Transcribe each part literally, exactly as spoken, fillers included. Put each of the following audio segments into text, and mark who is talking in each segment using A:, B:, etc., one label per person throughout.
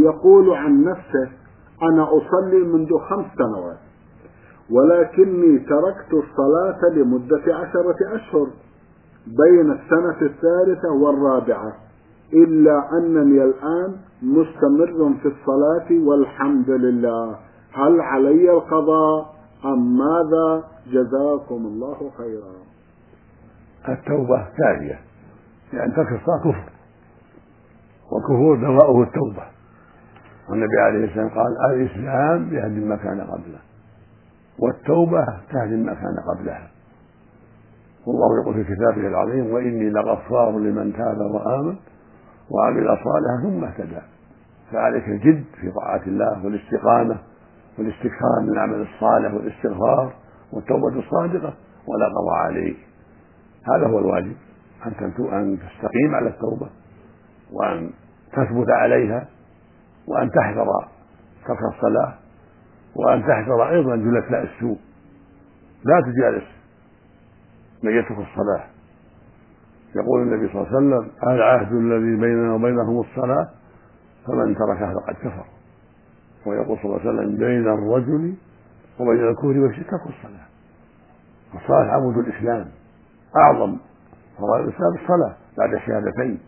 A: يقول عن نفسه: أنا أصلي منذ خمس سنوات، ولكني تركت الصلاة لمدة عشرة أشهر بين السنة الثالثة والرابعة، إلا أنني الآن مستمر في الصلاة والحمد لله، هل علي القضاء أم ماذا؟ جزاكم الله خيرا.
B: التوبة ثانية، لأن ترك الصلاة كفر، والكفور دواؤه التوبة، والنبي عليه السلام قال: الإسلام يهدم ما كان قبله، والتوبة تهدم ما كان قبلها. والله يقول في كتابه العظيم: وإني لغفار لمن تاب وآمن وعمل صالحا ثم اهتدى. فعليك الجد في طاعة الله والاستقامة والاستكثار من العمل الصالح والاستغفار والتوبة الصادقة، ولا قضاء عليك. هذا هو الواجب، أن تستقيم على التوبة، وأن تثبت عليها، وأن تحذر ترك الصلاة، وأن تحذر أيضا جلساء السوء. لا تجالس من يترك الصلاة. يقول النبي صلى الله عليه وسلم: العهد الذي بيننا وبينهم الصلاة، فمن تركها فقد كفر. ويقول صلى الله عليه وسلم: بين الرجل وبين الكفر والشرك ترك الصلاة. الصلاة عمود الإسلام، أعظم فرائض الإسلام الصلاة بعد الشهادتين.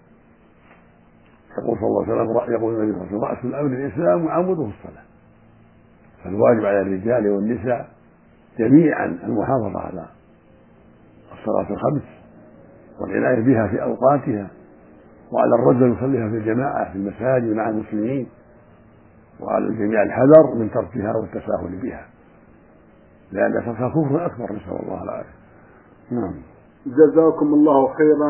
B: يقول صلى الله عليه وسلم يقول النبي صلى الله عليه وسلم: رأس الأمر الإسلام وعموده الصلاة. فالواجب على الرجال والنساء جميعا المحافظة على الصلاة الخمس والعناية بها في أوقاتها، وعلى الرجل يصليها في الجماعة في المساجد مع المسلمين، وعلى الجميع الحذر من تركها والتساهل بها، لأن تركها كفر أكبر، نسأل الله العافية. نعم.
A: جزاكم الله خيرا.